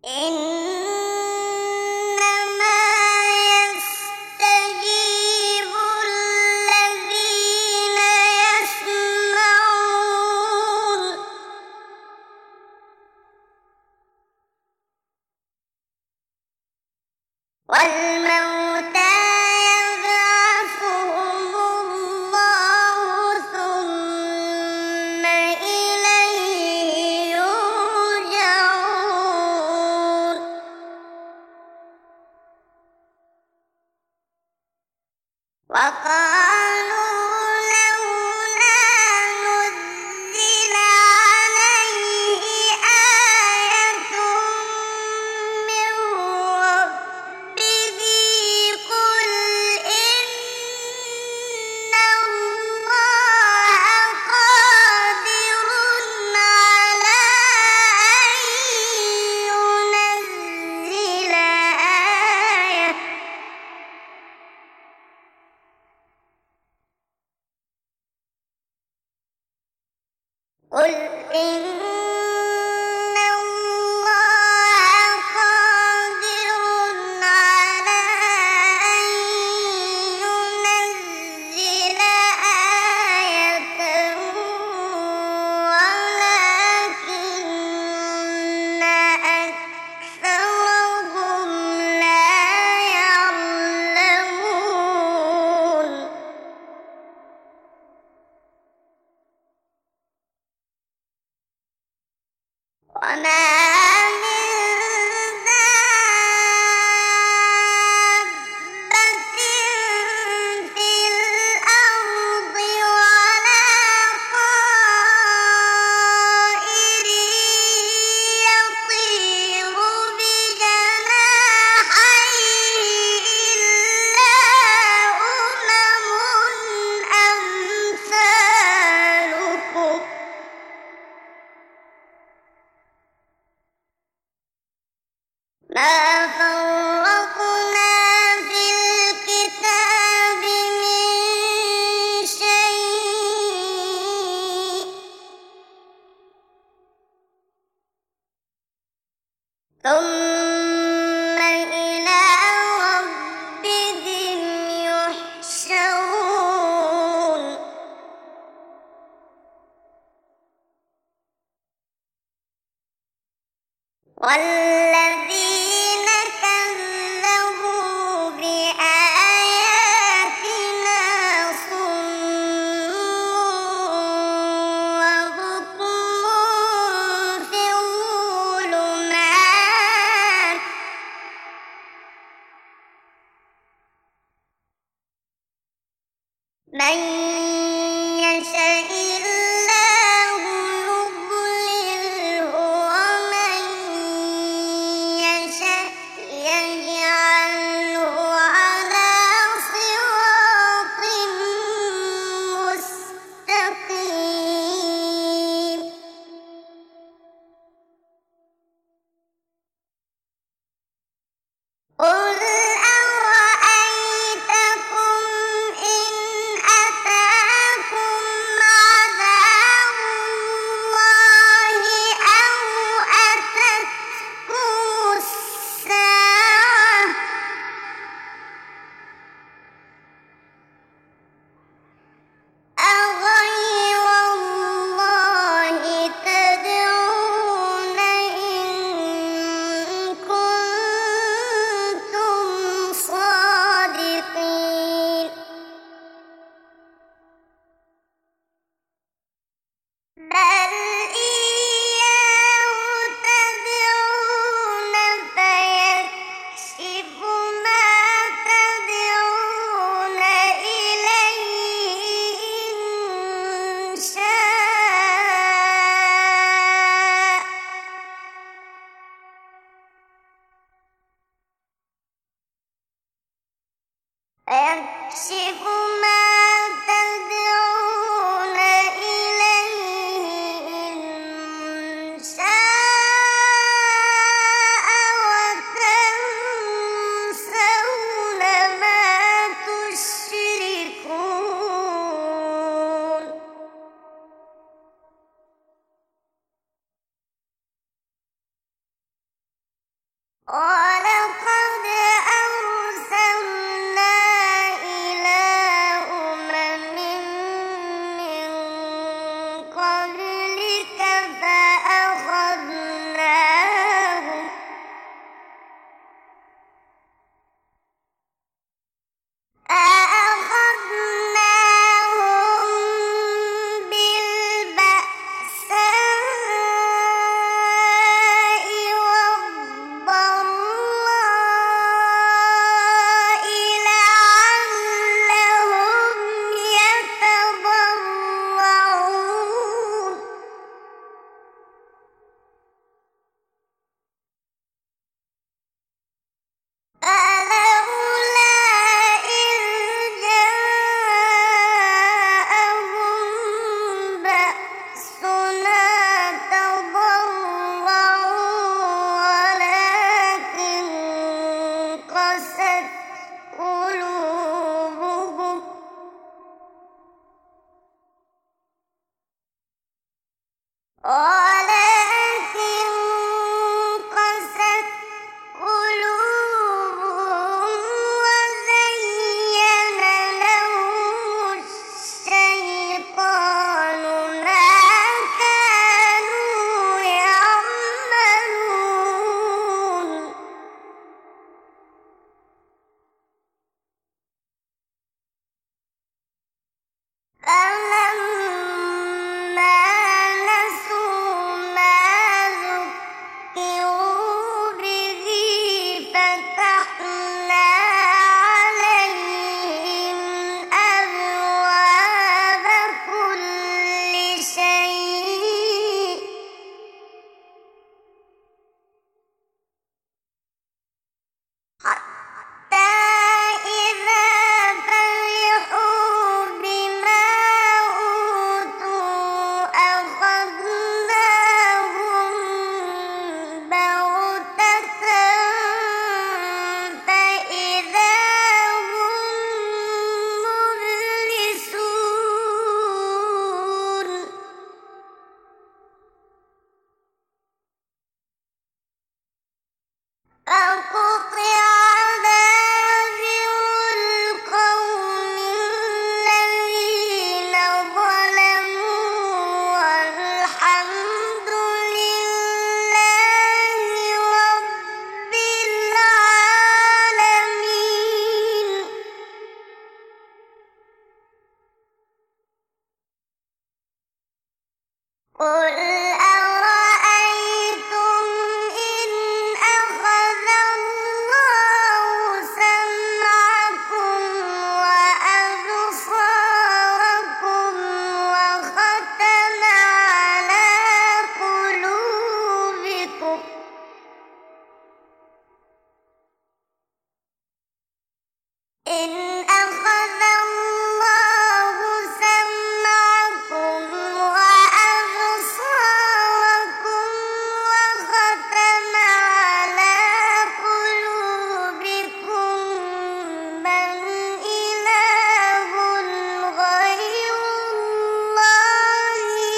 إنما يستجيب الذين يسمعون والموتى يبعثهم الله ثم إليه يرجعون وقالوا لولا نزل عليه آية من ربه قل إن الله قادر على أن ينزل آية قل إن الله قادر على أن ينزل آية ولكن أكثرهم لا يعلمون وما من دابة في الأرض ولا طائر يطير بجناحيه إلا أمثالكم ما فرطنا في الكتاب من شيء ثم إلى ربهم يحشرون والذين كذبوا بآياتنا صم وبكم في الظلمات من يشاء الله يضلله ومن يشاء يجعله على صراط مستقيم قل أرأيتكم إن أتاكم عذاب الله أو أتتكم الساعة أغير الله تدعون إن كنتم صادقين بل إياه تدعون فيكشف ما تدعون إليه إن شاء فيكشف ما تدعون إليه إن شاء وتنسون ما تشركون وَلَقَدْ أَرْسَلْنَا إِلَىٰ أُمَمٍ مِّن قَبْلِكَ فَأَخَذْنَاهُم بِالْبَأْسَاءِ وَالضَّرَّاءِ لَعَلَّهُمْ يَتَضَرَّعُونَ فَلَوْلَا إِذْ جَاءَهُم بَأْسُنَا تَضَرَّعُوا وَلَٰكِن قَسَتْ قُلُوبُهُمْ وَزَيَّنَ لَهُمُ الشَّيْطَانُ مَا كَانُوا يَعْمَلُونَ فَلَمَّا نَسُوا مَا ذُكِّرُوا بِهِ فَتَحْنَا عَلَيْهِمْ أَبْوَابَ كُلِّ شَيْءٍ حَتَّىٰ إِذَا فَرِحُوا بِمَا أُوتُوا أَخَذْنَاهُم بَغْتَةً فَإِذَا هُم مُّبْلِسُونَ فَقُطِعَ دَابِرُ الْقَوْمِ الَّذِينَ ظَلَمُوا وَالْحَمْدُ لِلَّهِ رَبِّ الْعَالَمِينَ قُلْ أَرَأَيْتُمْ إِنْ أَخَذَ اللَّهُ سَمْعَكُمْ وَأَبْصَارَكُمْ وَخَتَمَ عَلَىٰ قُلُوبِكُمْ إِنْ أَخَذَ اللَّهُ سَمْعَكُمْ وَأَبْصَارَكُمْ وَخَتَمَ عَلَىٰ قُلُوبِكُم مَّنْ إِلَٰهٌ غَيْرُ اللَّهِ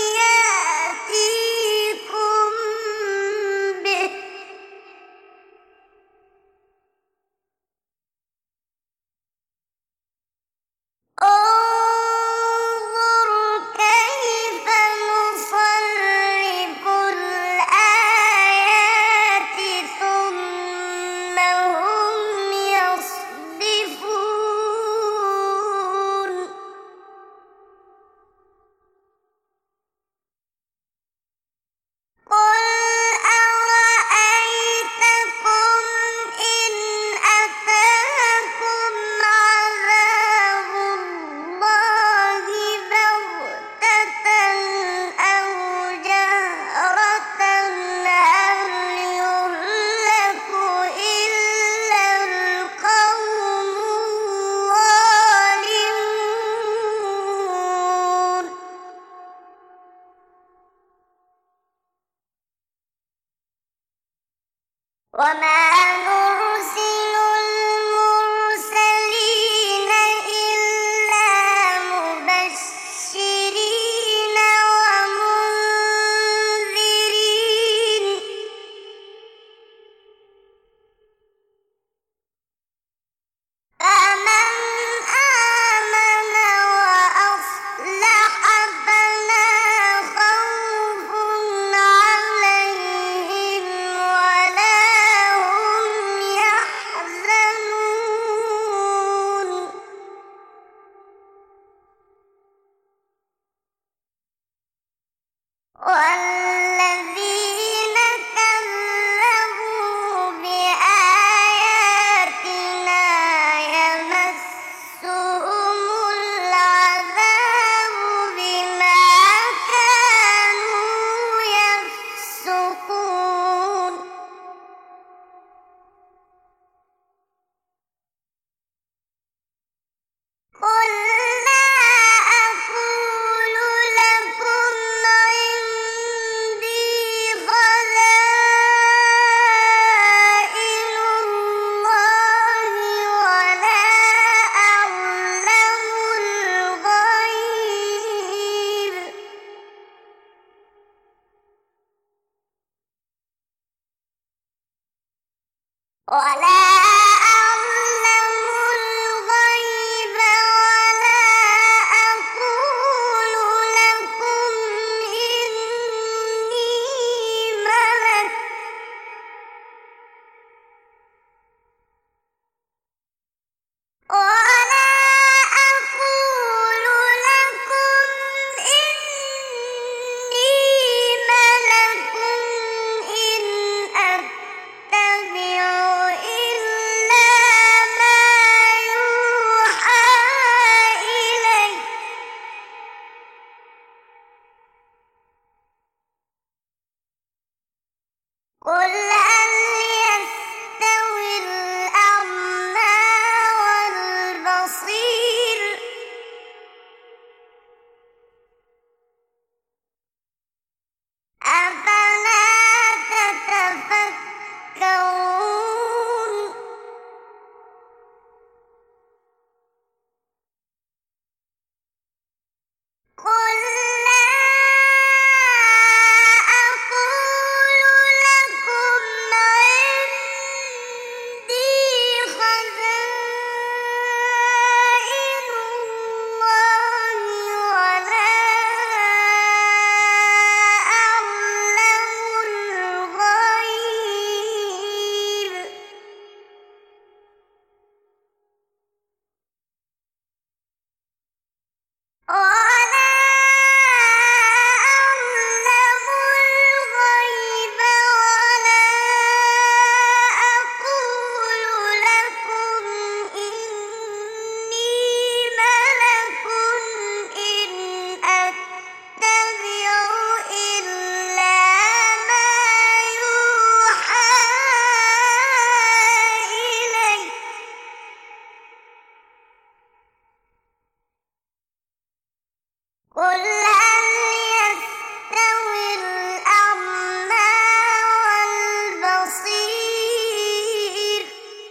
يَأْتِيكُم بِهِ ۗ انظُرْ كَيْفَ نُصَرِّفُ الْآيَاتِ ثُمَّ هُمْ يَصْدِفُونَ قُلْ أَرَأَيْتَكُمْ إِنْ أَتَاكُمْ عَذَابُ اللَّهِ بَغْتَةً أَوْ جَهْرَةً هَلْ يُهْلَكُ إِلَّا الْقَوْمُ الظَّالِمُونَ وَمَا نُرْسِلُ الْمُرْسَلِينَ إِلَّا مُبَشِّرِينَ وَمُنذِرِينَ ولا أعلم الغيب ولا أقول لكم إني ملك ولا أقول لكم إني ملك إن أتبع إلا ما يوحى إلي قل هل يستوي الأعمى والبصير أفلا تتفكرون قل لا أقول لكم عندي خزائن الله ولا أعلم الغيب ولا أعلم الغيب ولا أقول لكم إني ملك إن أتبع إلا ما يوحى إلي قل هل يستوي الأعمى والبصير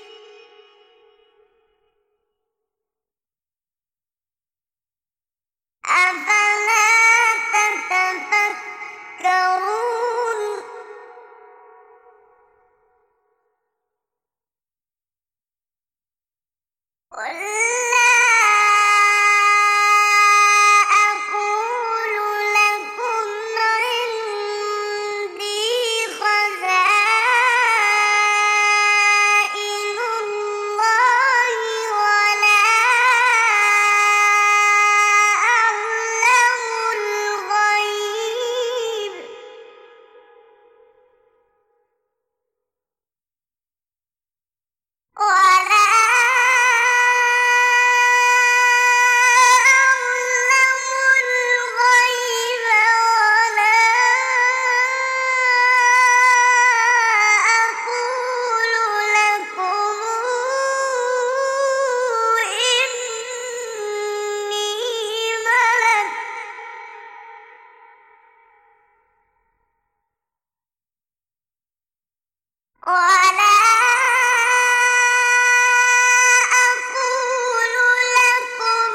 أفلا تتفكرون قل لا أقول لكم عندي خزائن الله ولا أعلم الغيب ولا أعلم الغيب ولا أقول لكم إني ملك ولا أقول لكم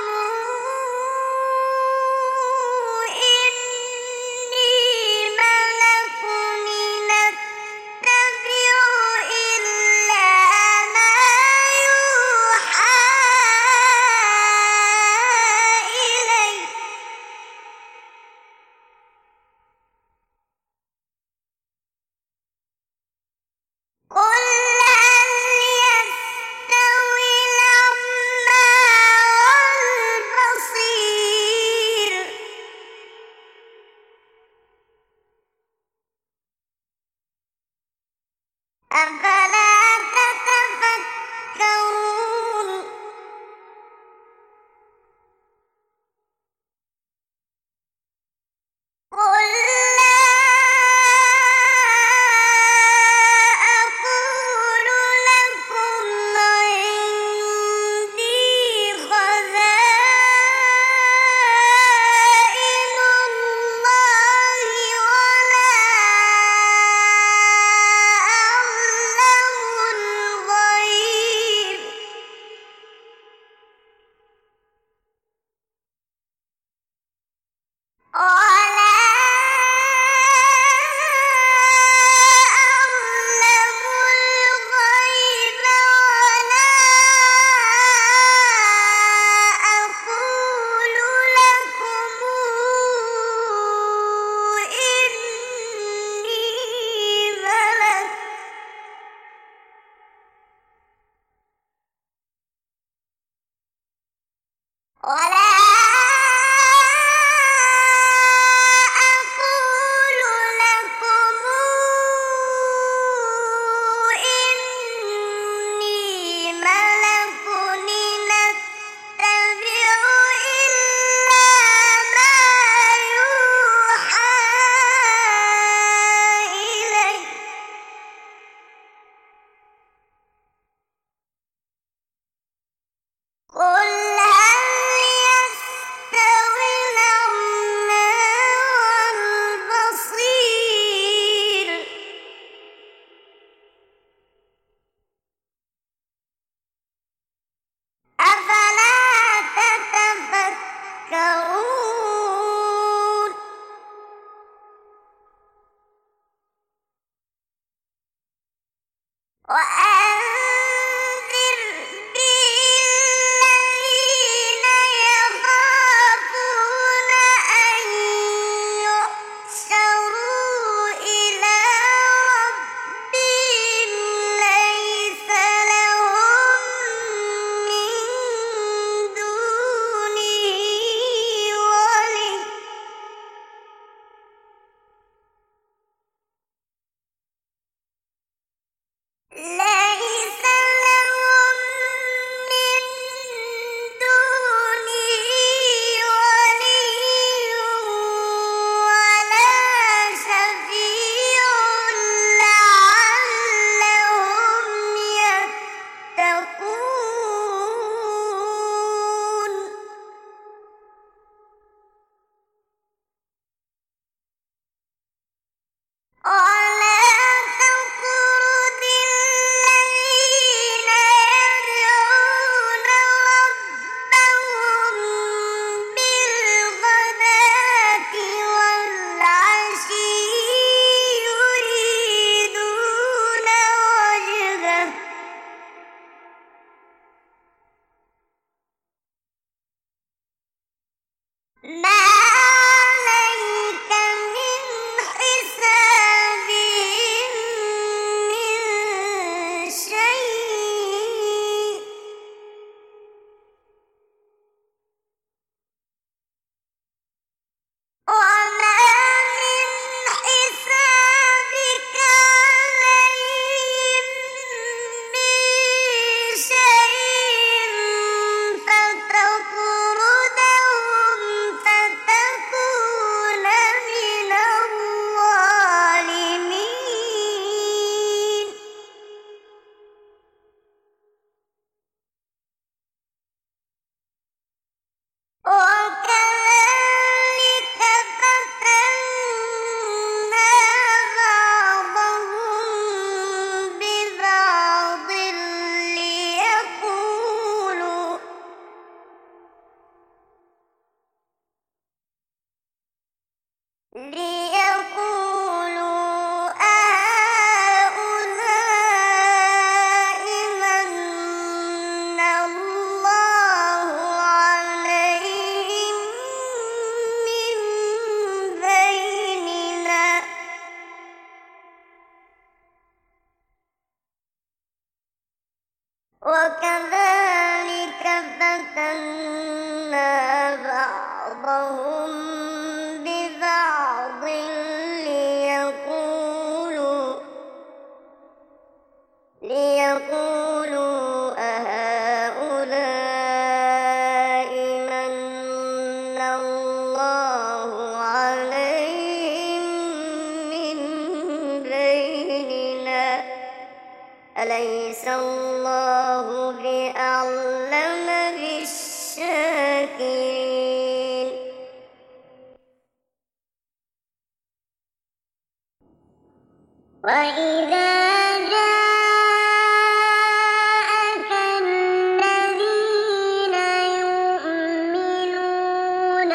إني ملك إن أتبع إلا ما يوحى إلي قل هل يستوي الأعمى والبصير أفلا تتفكرون قل لا أقول لكم عندي خزائن الله ولا أعلم الغيب وأنذر به الذين يخافون أن يحشروا إلى ربهم ليس لهم من دونه ولي ليس لهم من دونه ولي ولا شفيع لعلهم يتقون ولا تطرد الذين يدعون ربهم بالغداة والعشي يريدون وجهه ما عليك من حسابهم من شيء وما من حسابك عليهم من شيء فتطردهم فتكون من الظالمين وكذلك فتنا بعضهم ببعض ليقولوا أهؤلاء من الله عليهم من بيننا وكذلك فتنا بعضهم ببعض ليقولوا أهؤلاء من الله عليهم من بيننا أليس الله بأعلم بالشاكرين وإذا جاءك الذين يؤمنون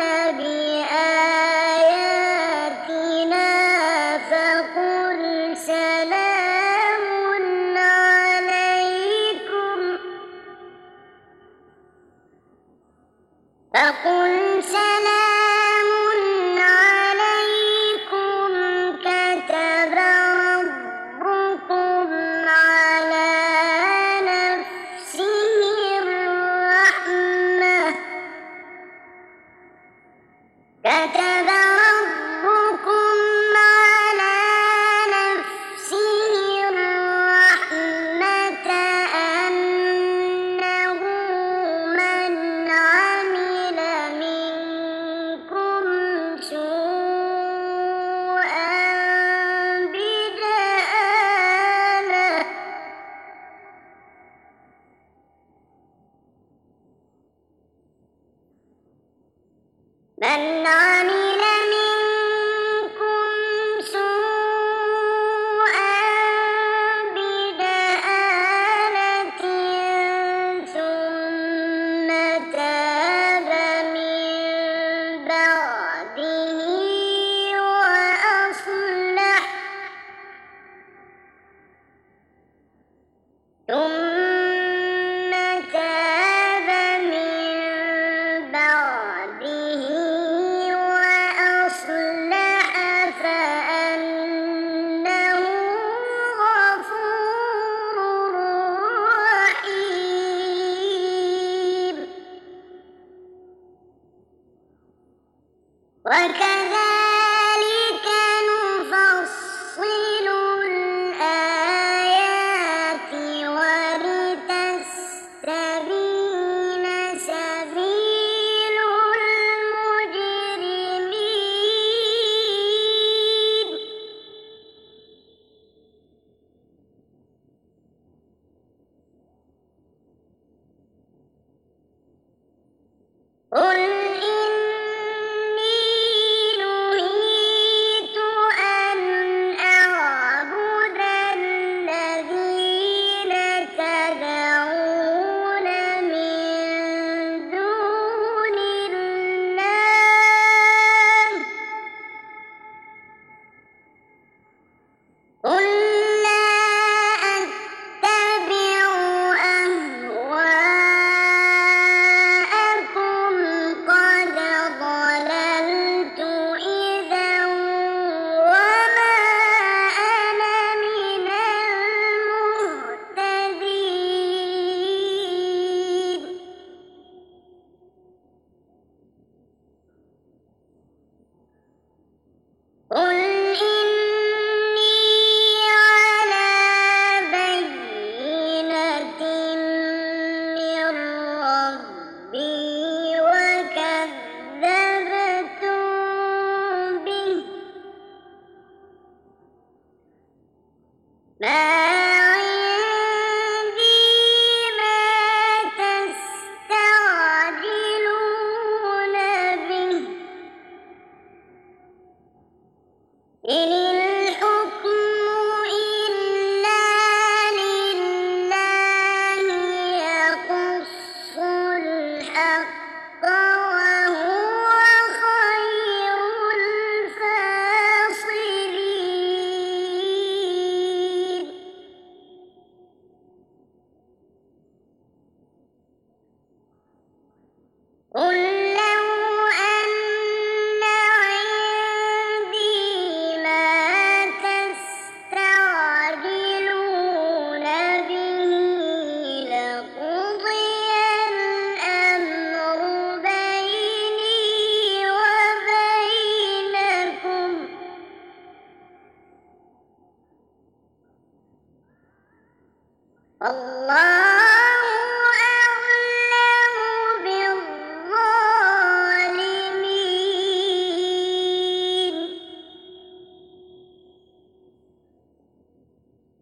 بآياتنا فقل سلام عليكم كتب ربكم على نفسه الرحمة كتب ربكم على نفسه الرحمة أنه من عمل منكم سوءا بجهالة من عمل